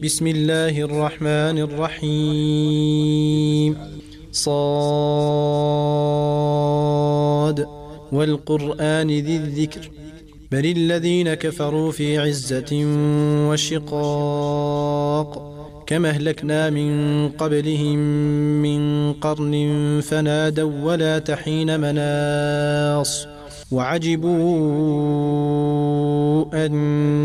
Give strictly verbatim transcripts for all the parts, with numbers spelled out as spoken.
بسم الله الرحمن الرحيم. صاد والقرآن ذي الذكر بل الذين كفروا في عزة وشقاق كما أهلكنا من قبلهم من قرن فنادوا ولا تحين مناص وعجبوا أن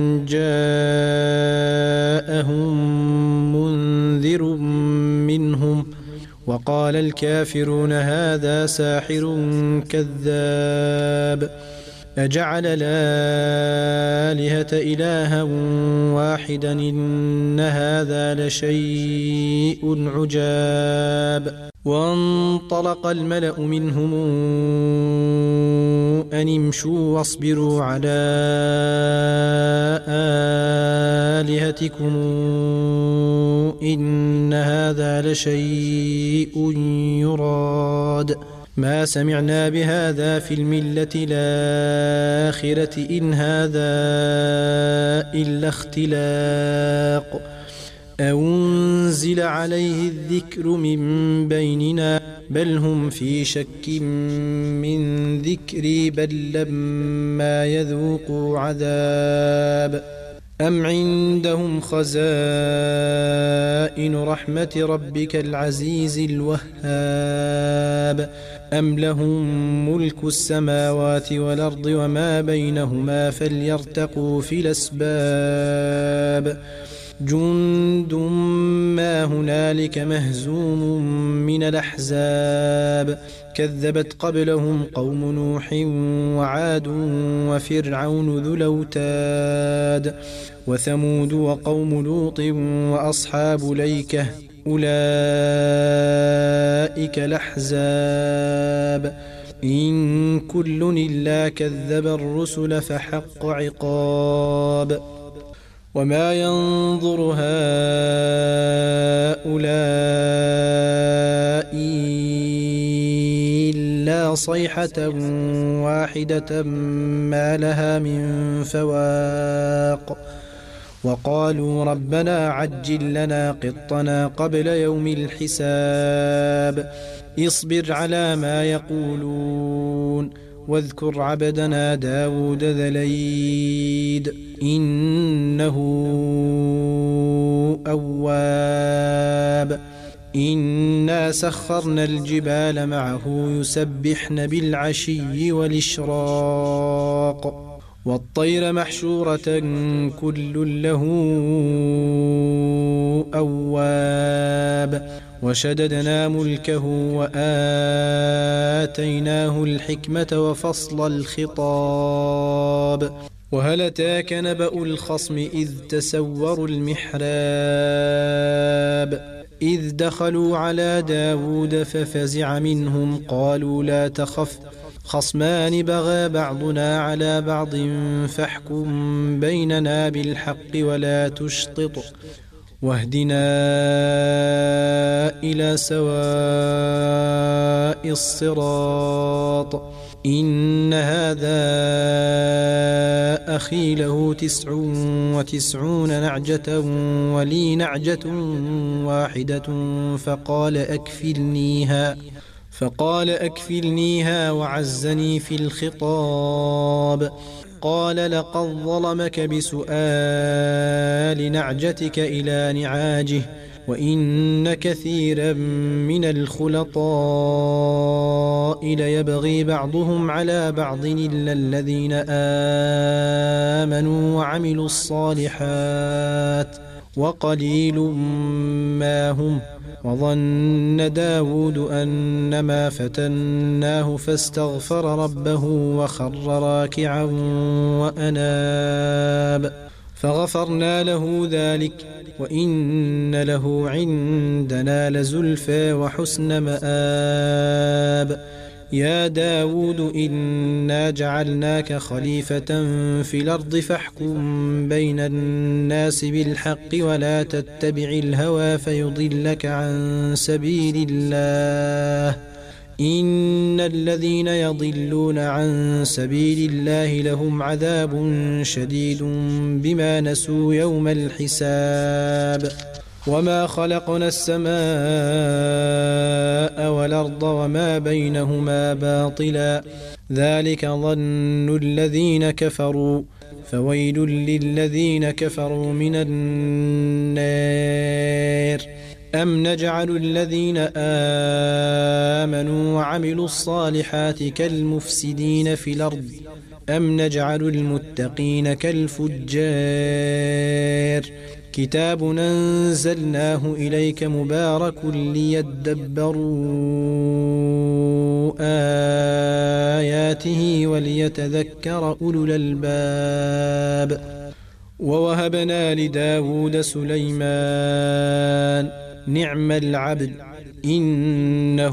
جاءهم منذر منهم وقال الكافرون هذا ساحر كذاب أجعل الآلهة إلها واحدا إن هذا لشيء عجاب. وانطلق الملأ منهم أن امشوا واصبروا على آلهتكم إن هذا لشيء يراد ما سمعنا بهذا في الملة الآخرة إن هذا إلا اختلاق أنزل عليه الذكر من بيننا بل هم في شك من ذكري بل لما يذوقوا عذاب أم عندهم خزائن رحمة ربك العزيز الوهاب أم لهم ملك السماوات والأرض وما بينهما فليرتقوا في الأسباب جند ما هنالك مهزوم من الأحزاب كذبت قبلهم قوم نوح وعاد وفرعون ذو الأوتاد وثمود وقوم لوط وأصحاب ليكة أولئك الأحزاب إن كل إلا كذب الرسل فحق عقاب. وما ينظر هؤلاء إلا صيحة واحدة ما لها من فواق وقالوا ربنا عجل لنا قطنا قبل يوم الحساب اصبر على ما يقولون واذكر عبدنا داود ذا الأيد إنه أواب إنا سخرنا الجبال معه يسبحن بالعشي والإشراق والطير محشورة كل له أواب وشددنا ملكه وآتيناه الحكمة وفصل الخطاب وهل أتاك نبأ الخصم إذ تسوروا المحراب إذ دخلوا على داود ففزع منهم قالوا لا تخف خصمان بغى بعضنا على بعض فاحكم بيننا بالحق ولا تشطط واهدنا إلى سواء الصراط إن هذا أخي له تسع وتسعون نعجة ولي نعجة واحدة فقال أكفلنيها فقال أكفلنيها وعزني في الخطاب قال لقد ظلمك بسؤال نعجتك إلى نعاجه وإن كثيرا من الخلطاء ليبغي بعضهم على بعض إلا الذين آمنوا وعملوا الصالحات وقليل ما هم وظن داود أنما فتناه فاستغفر ربه وخر راكعا وأناب فغفرنا له ذلك وإن له عندنا لزلفى وحسن مآب يا داود إنا جعلناك خليفة في الأرض فاحكم بين الناس بالحق ولا تتبع الهوى فيضلك عن سبيل الله إن الذين يضلون عن سبيل الله لهم عذاب شديد بما نسوا يوم الحساب وما خلقنا السماء والأرض وما بينهما باطلا ذلك ظن الذين كفروا فويل للذين كفروا من النار أم نجعل الذين آمنوا وعملوا الصالحات كالمفسدين في الأرض أم نجعل المتقين كالفجار كتاب أنزلناه إليك مبارك ليدبروا آياته وليتذكر أولو الألباب ووهبنا لداود سليمان نعم العبد إنه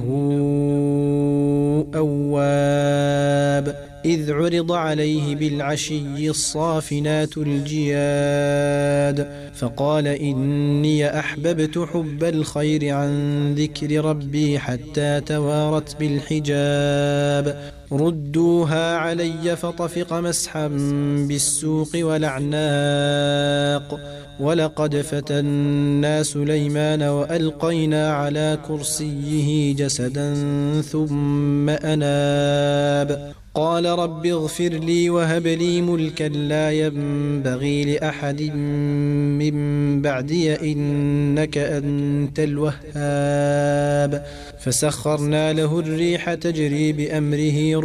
أواب إذ عرض عليه بالعشي الصافنات الجياد فقال إني أحببت حب الخير عن ذكر ربي حتى توارت بالحجاب ردوها علي فطفق مسحا بالسوق والأعناق ولقد فتنا سليمان وألقينا على كرسيه جسدا ثم أناب قال رب اغفر لي وهب لي ملكا لا ينبغي لأحد من بعدي إنك أنت الوهاب فسخرنا له الريح تجري بأمره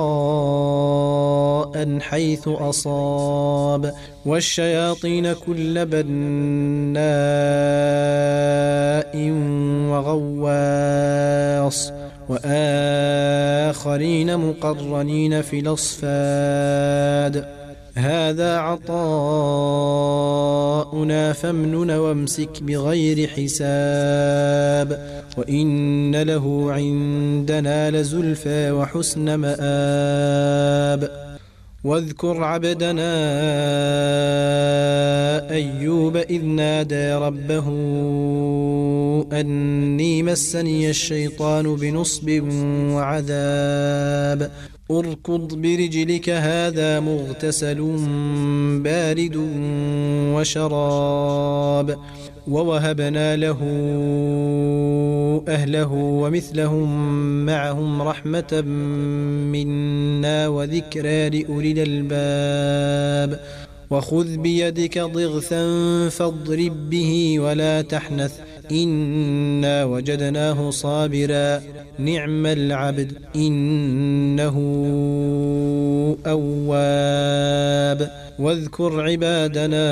رخاء حيث أصاب والشياطين كل بناء وغواص وآخرين مقرنين في الأصفاد هذا عطاؤنا فامنن وامسك بغير حساب وإن له عندنا لزلفى وحسن مآب واذكر عبدنا أيوب إذ نادى ربه أني مسني الشيطان بنصب وعذاب اركض برجلك هذا مغتسل بارد وشراب ووهبنا له أهله ومثلهم معهم رحمة منا وذكرى لأولي الألباب وخذ بيدك ضغثا فاضرب به ولا تحنث إنا وجدناه صابرا نعم العبد إنه أواب واذكر عبادنا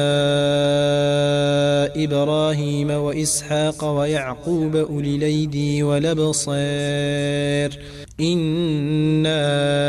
إبراهيم وإسحاق ويعقوب أولي الأيدي والأبصار إنا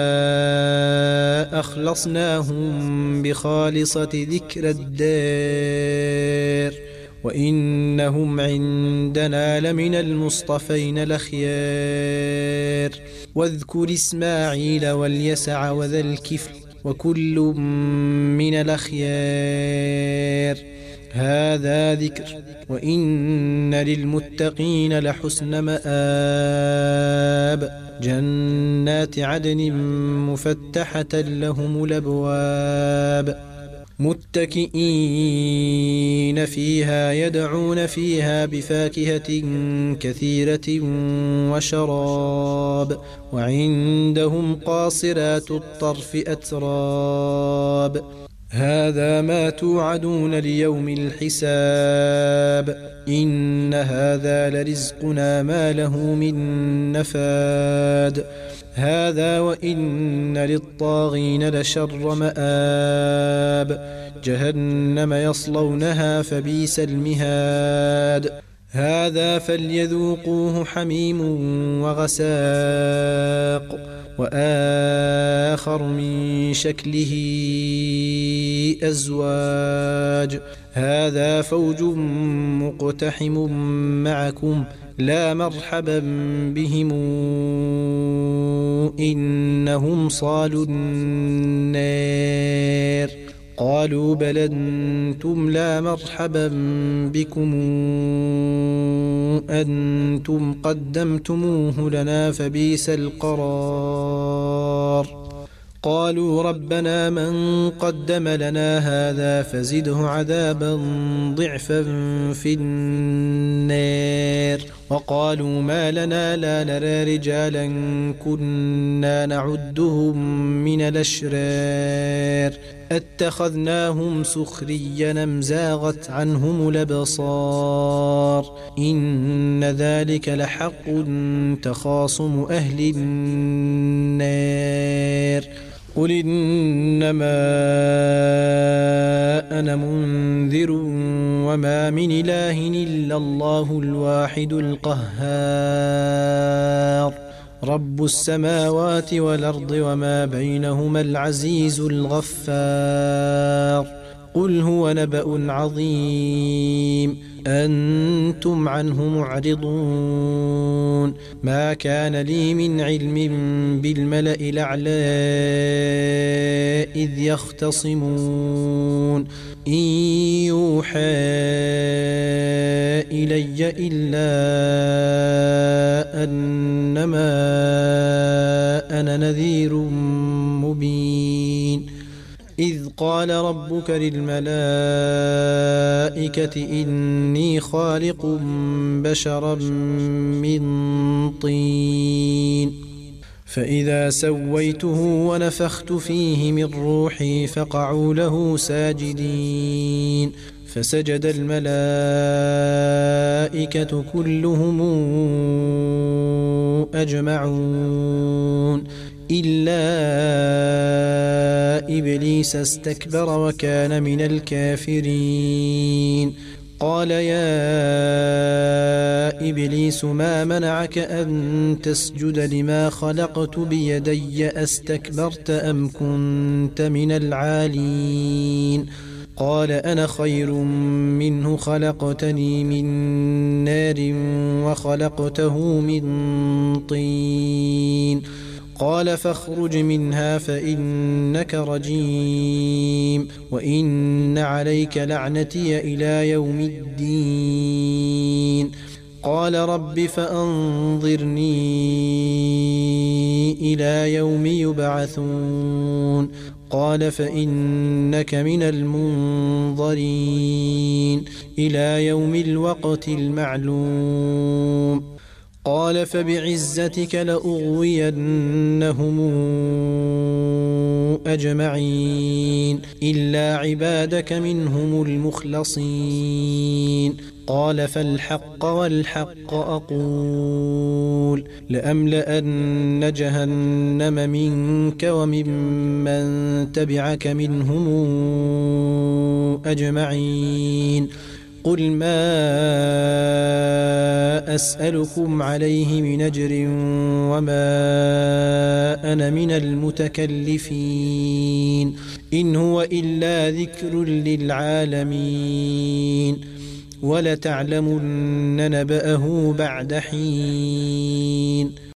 أخلصناهم بخالصة ذكر الدار وإنهم عندنا لمن المصطفين الأخيار واذكر إسماعيل واليسع وذا الكفل وكل من الأخيار هذا ذكر وإن للمتقين لحسن مآب جنات عدن مفتحة لهم الأبواب متكئين فيها يدعون فيها بفاكهة كثيرة وشراب وعندهم قاصرات الطرف أتراب هذا ما توعدون ليوم الحساب إن هذا لرزقنا ما له من نفاد هذا وإن للطاغين لشر مآب جهنم يصلونها فبئس المهاد هذا فليذوقوه حميم وغساق وآخر من شكله أزواج هذا فوج مقتحم معكم لا مرحبا بهم إنهم صالوا النار قالوا بل أنتم لا مرحبا بكم أنتم قدمتموه لنا فبئس القرار. قالوا ربنا من قدم لنا هذا فزده عذابا ضعفا في النار. وقالوا ما لنا لا نرى رجالا كنا نعدهم من الأشرار اتخذناهم سخريا أم زاغت عنهم الأبصار إن ذلك لحق تخاصم أهل النار. قل إنما أنا منذر وما من إله إلا الله الواحد القهار رب السماوات والأرض وما بينهما العزيز الغفار. قل هو نبأ عظيم أنتم عنه معرضون. ما كان لي من علم بالملأ الأعلى إذ يختصمون إن يوحى إلي إلا أنما أنا نذير مبين. إذ قال ربك للملائكة إني خالق بشرا من طين فإذا سويته ونفخت فيه من روحي فقعوا له ساجدين. فسجد الملائكة كلهم أجمعون إلا إبليس استكبر وكان من الكافرين. قال يا إبليس ما منعك أن تسجد لما خلقت بيدي أستكبرت أم كنت من العالين؟ قال أنا خير منه خلقتني من نار وخلقته من طين. قال فاخرج منها فإنك رجيم وإن عليك لعنتي إلى يوم الدين. قال رب فأنظرني إلى يوم يبعثون. قال فإنك من المنظرين إلى يوم الوقت المعلوم. قال فبعزتك لأغوينهم أجمعين إلا عبادك منهم المخلصين. قال فالحق والحق أقول لأملأن جهنم منك وممن تبعك منهم أجمعين. قل ما أسألكم عليه من أجر وما أنا من المتكلفين إن هو إلا ذكر للعالمين ولتعلمن نبأه بعد حين.